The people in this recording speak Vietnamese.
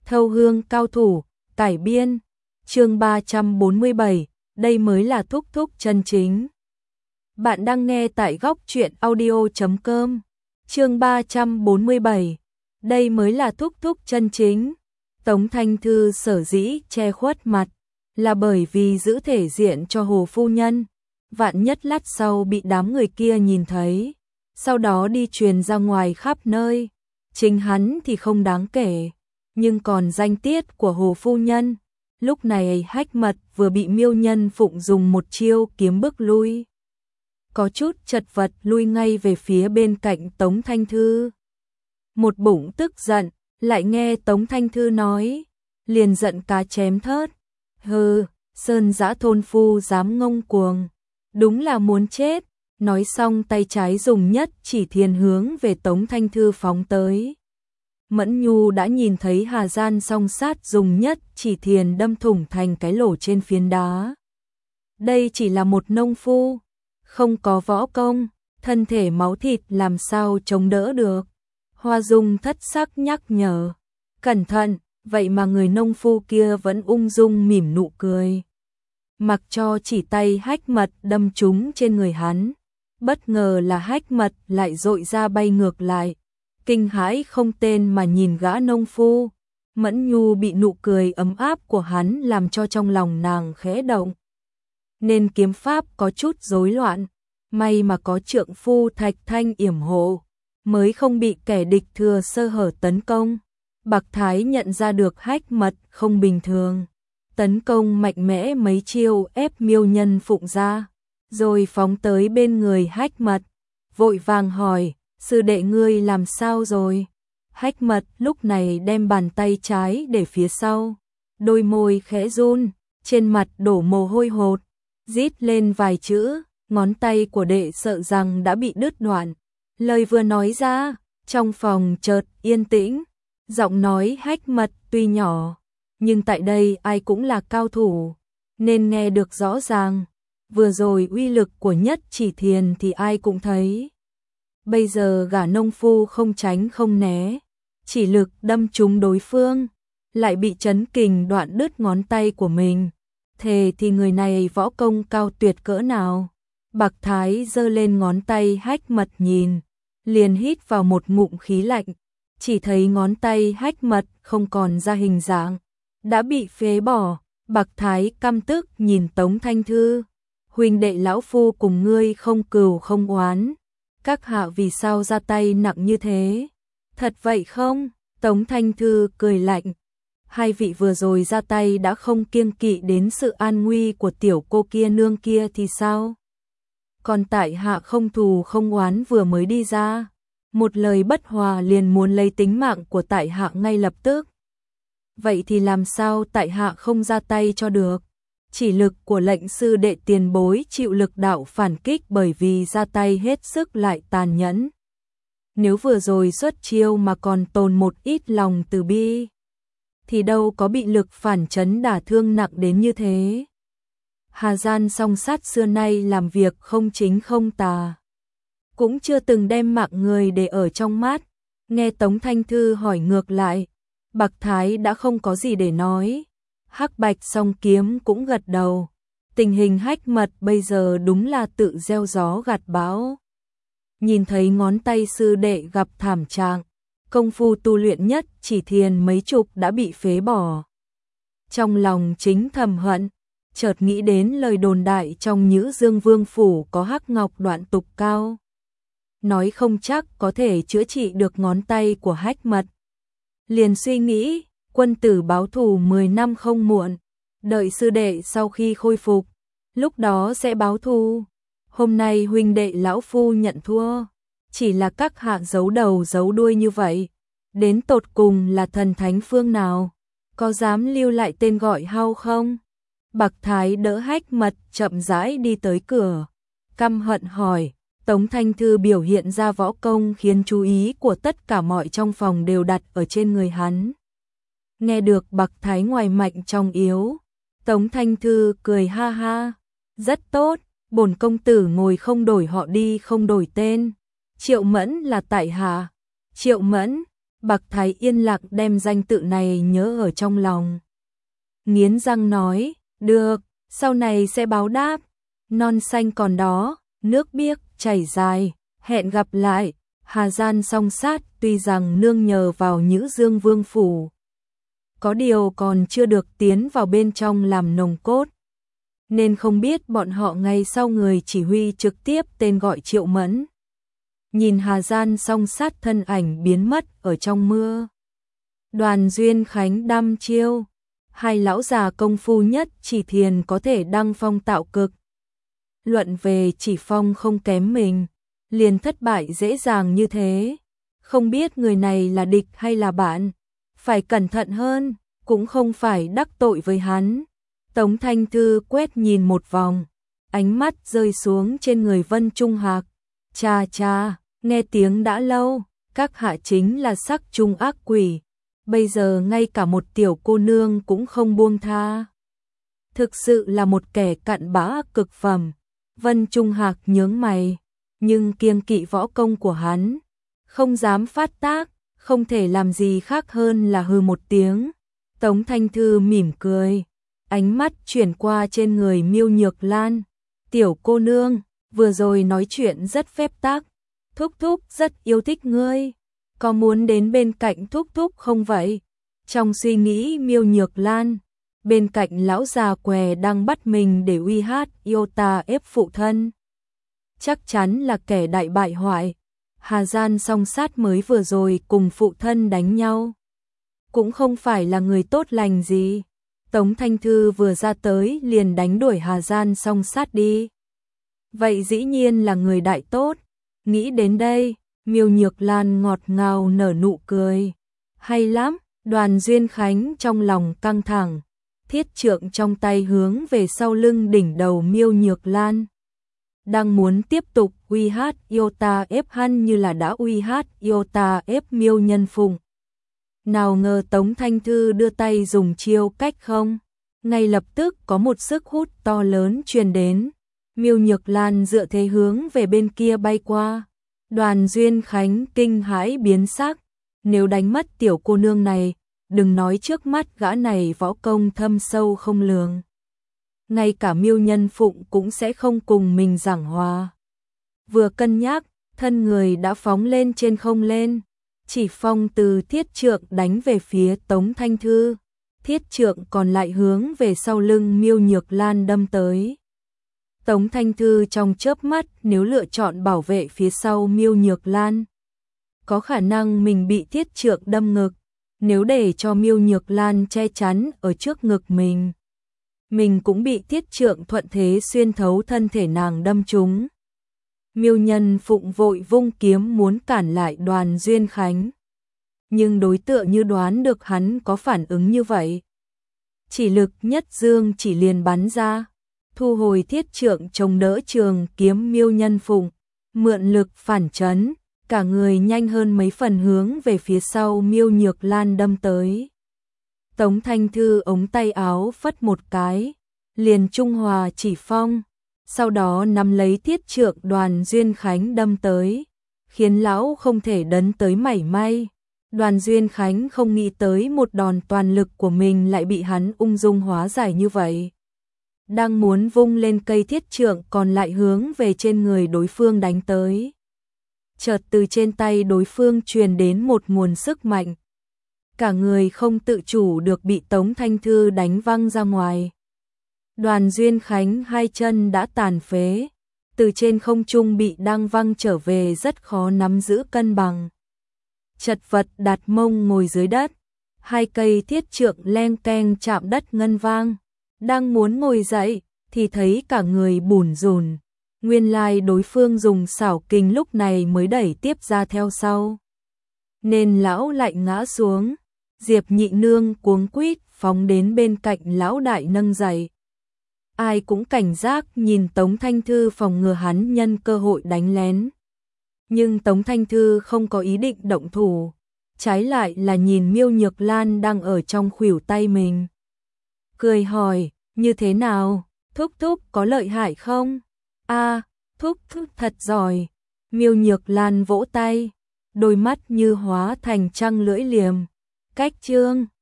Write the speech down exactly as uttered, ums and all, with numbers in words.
Thâu hương cao thủ, cải biên, chương ba trăm bốn mươi bảy, đây mới là thúc thúc chân chính. Bạn đang nghe tại góc truyện audio chấm com, chương ba trăm bốn mươi bảy, đây mới là thúc thúc chân chính. Tống Thanh Thư sở dĩ che khuất mặt, là bởi vì giữ thể diện cho Hồ Phu Nhân, vạn nhất lát sau bị đám người kia nhìn thấy, sau đó đi truyền ra ngoài khắp nơi, chính hắn thì không đáng kể. Nhưng còn danh tiết của Hồ Phu Nhân, lúc này Hách Mật vừa bị Miêu Nhân Phụng dùng một chiêu kiếm bức lui. Có chút chật vật lui ngay về phía bên cạnh Tống Thanh Thư. Một bụng tức giận, lại nghe Tống Thanh Thư nói, liền giận cá chém thớt. Hừ, Sơn Dã thôn phu dám ngông cuồng, đúng là muốn chết. Nói xong tay trái dùng nhất chỉ thiền hướng về Tống Thanh Thư phóng tới. Mẫn Nhu đã nhìn thấy Hà Gian song sát dùng nhất chỉ thiền đâm thủng thành cái lỗ trên phiến đá. Đây chỉ là một nông phu, không có võ công, thân thể máu thịt làm sao chống đỡ được. Hoa Dung thất sắc nhắc nhở, cẩn thận, vậy mà người nông phu kia vẫn ung dung mỉm nụ cười. Mặc cho chỉ tay Hách Mật đâm trúng trên người hắn, bất ngờ là Hách Mật lại dội ra bay ngược lại. Kinh hãi không tên mà nhìn gã nông phu, Mẫn Nhu bị nụ cười ấm áp của hắn làm cho trong lòng nàng khẽ động. Nên kiếm pháp có chút rối loạn, may mà có trượng phu Thạch Thanh yểm hộ, mới không bị kẻ địch thừa sơ hở tấn công. Bạc Thái nhận ra được Hách Mật không bình thường, tấn công mạnh mẽ mấy chiêu ép Miêu Nhân Phụng ra, rồi phóng tới bên người Hách Mật, vội vàng hỏi, sư đệ ngươi làm sao rồi? Hách Mật lúc này đem bàn tay trái để phía sau, đôi môi khẽ run, trên mặt đổ mồ hôi hột, rít lên vài chữ, ngón tay của đệ sợ rằng đã bị đứt đoạn. Lời vừa nói ra, trong phòng chợt yên tĩnh, giọng nói Hách Mật tuy nhỏ, nhưng tại đây ai cũng là cao thủ, nên nghe được rõ ràng. Vừa rồi uy lực của nhất chỉ thiền thì ai cũng thấy. Bây giờ gã nông phu không tránh không né, chỉ lực đâm trúng đối phương, lại bị chấn kình đoạn đứt ngón tay của mình. Thề thì người này võ công cao tuyệt cỡ nào. Bạc Thái giơ lên ngón tay Hách Mật nhìn, liền hít vào một ngụm khí lạnh, chỉ thấy ngón tay Hách Mật không còn ra hình dạng, đã bị phế bỏ. Bạc Thái căm tức nhìn Tống Thanh Thư, huynh đệ lão phu cùng ngươi không cừu không oán, các hạ vì sao ra tay nặng như thế? Thật vậy không? Tống Thanh Thư cười lạnh, hai vị vừa rồi ra tay đã không kiêng kỵ đến sự an nguy của tiểu cô kia nương kia thì sao? Còn tại hạ không thù không oán vừa mới đi ra, một lời bất hòa liền muốn lấy tính mạng của tại hạ ngay lập tức. Vậy thì làm sao tại hạ không ra tay cho được? Chỉ lực của lệnh sư đệ tiền bối chịu lực đạo phản kích bởi vì ra tay hết sức lại tàn nhẫn. Nếu vừa rồi xuất chiêu mà còn tồn một ít lòng từ bi, thì đâu có bị lực phản chấn đả thương nặng đến như thế. Hà Gian song sát xưa nay làm việc không chính không tà, cũng chưa từng đem mạng người để ở trong mắt. Nghe Tống Thanh Thư hỏi ngược lại, Bạc Thái đã không có gì để nói. Hắc Bạch song kiếm cũng gật đầu. Tình hình Hách Mật bây giờ đúng là tự gieo gió gặt bão. Nhìn thấy ngón tay sư đệ gặp thảm trạng, công phu tu luyện nhất chỉ thiền mấy chục đã bị phế bỏ. Trong lòng chính thầm hận, chợt nghĩ đến lời đồn đại trong Nhữ Dương Vương phủ có hắc ngọc đoạn tục cao, nói không chắc có thể chữa trị được ngón tay của Hách Mật. Liền suy nghĩ, quân tử báo thù mười năm không muộn, đợi sư đệ sau khi khôi phục, lúc đó sẽ báo thù. Hôm nay huynh đệ lão phu nhận thua, chỉ là các hạ giấu đầu giấu đuôi như vậy, đến tột cùng là thần thánh phương nào, có dám lưu lại tên gọi hao không? Bạc Thái đỡ Hách Mật chậm rãi đi tới cửa, căm hận hỏi. Tống Thanh Thư biểu hiện ra võ công khiến chú ý của tất cả mọi trong phòng đều đặt ở trên người hắn. Nghe được Bạc Thái ngoài mạnh trong yếu, Tống Thanh Thư cười ha ha, rất tốt, bổn công tử ngồi không đổi họ đi không đổi tên. Triệu Mẫn là tại hạ. Triệu Mẫn, Bạc Thái yên lặng đem danh tự này nhớ ở trong lòng. Nghiến răng nói, được, sau này sẽ báo đáp. Non xanh còn đó, nước biếc chảy dài, hẹn gặp lại. Hà Gian song sát tuy rằng nương nhờ vào Nhữ Dương Vương phủ, có điều còn chưa được tiến vào bên trong làm nòng cốt, nên không biết bọn họ ngày sau người chỉ huy trực tiếp tên gọi Triệu Mẫn. Nhìn Hà Gian song sát thân ảnh biến mất ở trong mưa. Đoàn Duyên Khánh đăm chiêu, hai lão già công phu nhất chỉ thiền có thể đăng phong tạo cực. Luận về chỉ phong không kém mình, liền thất bại dễ dàng như thế. Không biết người này là địch hay là bạn, phải cẩn thận hơn, cũng không phải đắc tội với hắn. Tống Thanh Thư quét nhìn một vòng, ánh mắt rơi xuống trên người Vân Trung Hạc. Cha cha, nghe tiếng đã lâu, các hạ chính là sắc trung ác quỷ, bây giờ ngay cả một tiểu cô nương cũng không buông tha. Thực sự là một kẻ cặn bã cực phẩm. Vân Trung Hạc nhướng mày, nhưng kiêng kỵ võ công của hắn, không dám phát tác, không thể làm gì khác hơn là hừ một tiếng. Tống Thanh Thư mỉm cười, ánh mắt chuyển qua trên người Miêu Nhược Lan. Tiểu cô nương, vừa rồi nói chuyện rất phép tắc, thúc thúc rất yêu thích ngươi, có muốn đến bên cạnh thúc thúc không vậy? Trong suy nghĩ Miêu Nhược Lan, bên cạnh lão già què đang bắt mình để uy hát yêu ta ép phụ thân. Chắc chắn là kẻ đại bại hoại. Hà Gian song sát mới vừa rồi cùng phụ thân đánh nhau, cũng không phải là người tốt lành gì. Tống Thanh Thư vừa ra tới liền đánh đuổi Hà Gian song sát đi, vậy dĩ nhiên là người đại tốt. Nghĩ đến đây, Miêu Nhược Lan ngọt ngào nở nụ cười. Hay lắm. Đoàn Duyên Khánh trong lòng căng thẳng, thiết trượng trong tay hướng về sau lưng đỉnh đầu Miêu Nhược Lan. Đang muốn tiếp tục uy hát yêu ta ép hắn như là đã uy hát yêu ta ép Miêu Nhân Phụng. Nào ngờ Tống Thanh Thư đưa tay dùng chiêu cách không, ngay lập tức có một sức hút to lớn truyền đến. Miêu Nhược Lan dựa thế hướng về bên kia bay qua. Đoàn Duyên Khánh kinh hãi biến sắc, nếu đánh mất tiểu cô nương này, đừng nói trước mắt gã này võ công thâm sâu không lường, ngay cả Miêu Nhân Phụng cũng sẽ không cùng mình giảng hòa. Vừa cân nhắc, thân người đã phóng lên trên không lên, chỉ phong từ thiết trượng đánh về phía Tống Thanh Thư, thiết trượng còn lại hướng về sau lưng Miêu Nhược Lan đâm tới. Tống Thanh Thư trong chớp mắt nếu lựa chọn bảo vệ phía sau Miêu Nhược Lan, có khả năng mình bị thiết trượng đâm ngực. Nếu để cho Miêu Nhược Lan che chắn ở trước ngực mình, mình cũng bị thiết trượng thuận thế xuyên thấu thân thể nàng đâm trúng. Miêu Nhân Phụng vội vung kiếm muốn cản lại Đoàn Duyên Khánh, nhưng đối tượng như đoán được hắn có phản ứng như vậy, chỉ lực nhất dương chỉ liền bắn ra, thu hồi thiết trượng chống đỡ trường kiếm Miêu Nhân Phụng, mượn lực phản chấn, cả người nhanh hơn mấy phần hướng về phía sau Miêu Nhược Lan đâm tới. Tống Thanh Thư ống tay áo phất một cái, liền trung hòa chỉ phong, sau đó nắm lấy thiết trượng Đoàn Duyên Khánh đâm tới, khiến lão không thể đấn tới mảy may. Đoàn Duyên Khánh không nghĩ tới một đòn toàn lực của mình lại bị hắn ung dung hóa giải như vậy. Đang muốn vung lên cây thiết trượng còn lại hướng về trên người đối phương đánh tới. Chợt từ trên tay đối phương truyền đến một nguồn sức mạnh. Cả người không tự chủ được bị Tống Thanh Thư đánh văng ra ngoài. Đoàn Duyên Khánh hai chân đã tàn phế, từ trên không trung bị đang văng trở về rất khó nắm giữ cân bằng. Chật vật đặt mông ngồi dưới đất, hai cây thiết trượng leng keng chạm đất ngân vang. Đang muốn ngồi dậy thì thấy cả người bủn rủn. Nguyên lai đối phương dùng xảo kình lúc này mới đẩy tiếp ra theo sau, nên lão lại ngã xuống. Diệp Nhị Nương cuống quýt phóng đến bên cạnh lão đại nâng dậy. Ai cũng cảnh giác nhìn Tống Thanh Thư phòng ngừa hắn nhân cơ hội đánh lén. Nhưng Tống Thanh Thư không có ý định động thủ, trái lại là nhìn Miêu Nhược Lan đang ở trong khuỷu tay mình. Cười hỏi, như thế nào, thúc thúc có lợi hại không? A, thúc thúc thật giỏi. Miêu Nhược Lan vỗ tay, đôi mắt như hóa thành trăng lưỡi liềm. Cách chương